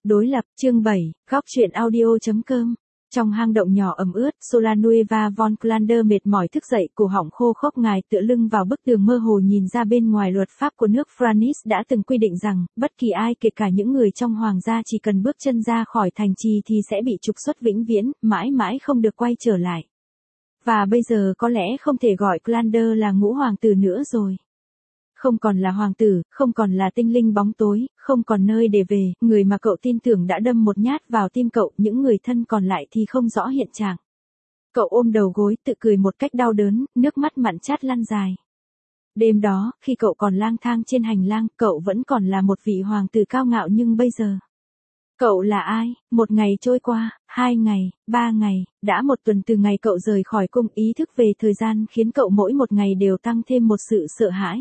Đối lập, chương 7, góc truyện audio.com. Trong hang động nhỏ ẩm ướt, Solanueva von Klander mệt mỏi thức dậy, cổ họng khô khốc, ngài tựa lưng vào bức tường mơ hồ nhìn ra bên ngoài. Luật pháp của nước France đã từng quy định rằng, bất kỳ ai kể cả những người trong hoàng gia chỉ cần bước chân ra khỏi thành trì thì sẽ bị trục xuất vĩnh viễn, mãi mãi không được quay trở lại. Và bây giờ có lẽ không thể gọi Klander là ngũ hoàng tử nữa rồi. Không còn là hoàng tử, không còn là tinh linh bóng tối, không còn nơi để về, người mà cậu tin tưởng đã đâm một nhát vào tim cậu, những người thân còn lại thì không rõ hiện trạng. Cậu ôm đầu gối, tự cười một cách đau đớn, nước mắt mặn chát lăn dài. Đêm đó, khi cậu còn lang thang trên hành lang, cậu vẫn còn là một vị hoàng tử cao ngạo, nhưng bây giờ, cậu là ai? Một ngày trôi qua, 2 ngày, 3 ngày, đã 1 tuần từ ngày cậu rời khỏi cung. Ý thức về thời gian khiến cậu mỗi một ngày đều tăng thêm một sự sợ hãi.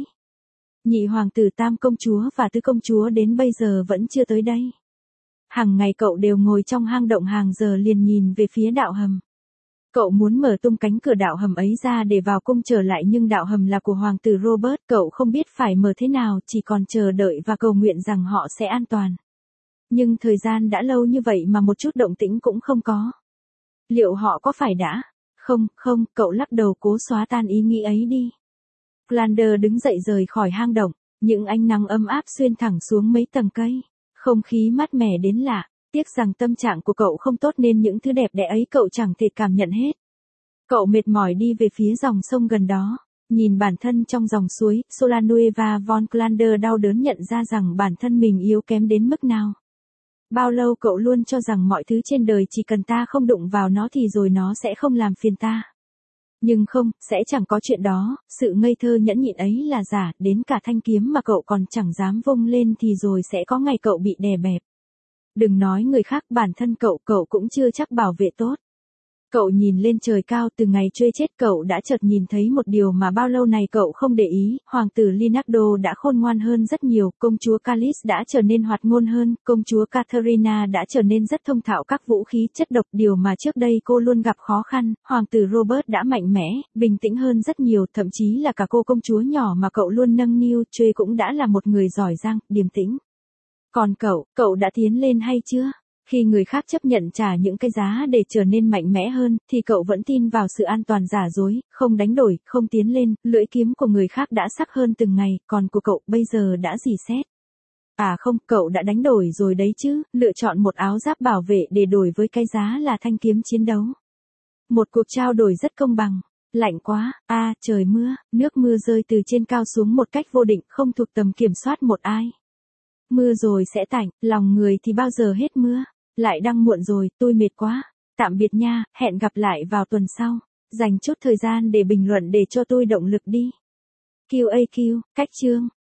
Nhị hoàng tử, tam công chúa và tứ công chúa đến bây giờ vẫn chưa tới đây. Hàng ngày cậu đều ngồi trong hang động hàng giờ liền nhìn về phía đạo hầm. Cậu muốn mở tung cánh cửa đạo hầm ấy ra để vào cung trở lại, nhưng đạo hầm là của hoàng tử Robert, cậu không biết phải mở thế nào, chỉ còn chờ đợi và cầu nguyện rằng họ sẽ an toàn. Nhưng thời gian đã lâu như vậy mà một chút động tĩnh cũng không có. Liệu họ có phải đã? Không, cậu lắc đầu cố xóa tan ý nghĩ ấy đi. Klander đứng dậy rời khỏi hang động, những ánh nắng ấm áp xuyên thẳng xuống mấy tầng cây, không khí mát mẻ đến lạ. Tiếc rằng tâm trạng của cậu không tốt nên những thứ đẹp đẽ ấy cậu chẳng thể cảm nhận hết. Cậu mệt mỏi đi về phía dòng sông gần đó, nhìn bản thân trong dòng suối. Solanueva von Klander đau đớn nhận ra rằng bản thân mình yếu kém đến mức nào. Bao lâu cậu luôn cho rằng mọi thứ trên đời chỉ cần ta không đụng vào nó thì rồi nó sẽ không làm phiền ta. Nhưng không, sẽ chẳng có chuyện đó, sự ngây thơ nhẫn nhịn ấy là giả, đến cả thanh kiếm mà cậu còn chẳng dám vung lên thì rồi sẽ có ngày cậu bị đè bẹp. Đừng nói người khác, bản thân cậu cũng chưa chắc bảo vệ tốt. Cậu nhìn lên trời cao, từ ngày truy chết cậu đã chợt nhìn thấy một điều mà bao lâu này cậu không để ý, hoàng tử Leonardo đã khôn ngoan hơn rất nhiều, công chúa Callis đã trở nên hoạt ngôn hơn, công chúa Catherina đã trở nên rất thông thạo các vũ khí chất độc, điều mà trước đây cô luôn gặp khó khăn, hoàng tử Robert đã mạnh mẽ, bình tĩnh hơn rất nhiều, thậm chí là cả cô công chúa nhỏ mà cậu luôn nâng niu Truy cũng đã là một người giỏi giang, điềm tĩnh. Còn cậu đã tiến lên hay chưa? Khi người khác chấp nhận trả những cái giá để trở nên mạnh mẽ hơn, thì cậu vẫn tin vào sự an toàn giả dối, không đánh đổi, không tiến lên. Lưỡi kiếm của người khác đã sắc hơn từng ngày, còn của cậu bây giờ đã rỉ sét. À không, cậu đã đánh đổi rồi đấy chứ, lựa chọn một áo giáp bảo vệ để đổi với cái giá là thanh kiếm chiến đấu. Một cuộc trao đổi rất công bằng. Lạnh quá, trời mưa, nước mưa rơi từ trên cao xuống một cách vô định, không thuộc tầm kiểm soát một ai. Mưa rồi sẽ tạnh, lòng người thì bao giờ hết mưa. Lại đang muộn rồi, tôi mệt quá. Tạm biệt nha, hẹn gặp lại vào tuần sau. Dành chút thời gian để bình luận để cho tôi động lực đi. QAQ, cách chương.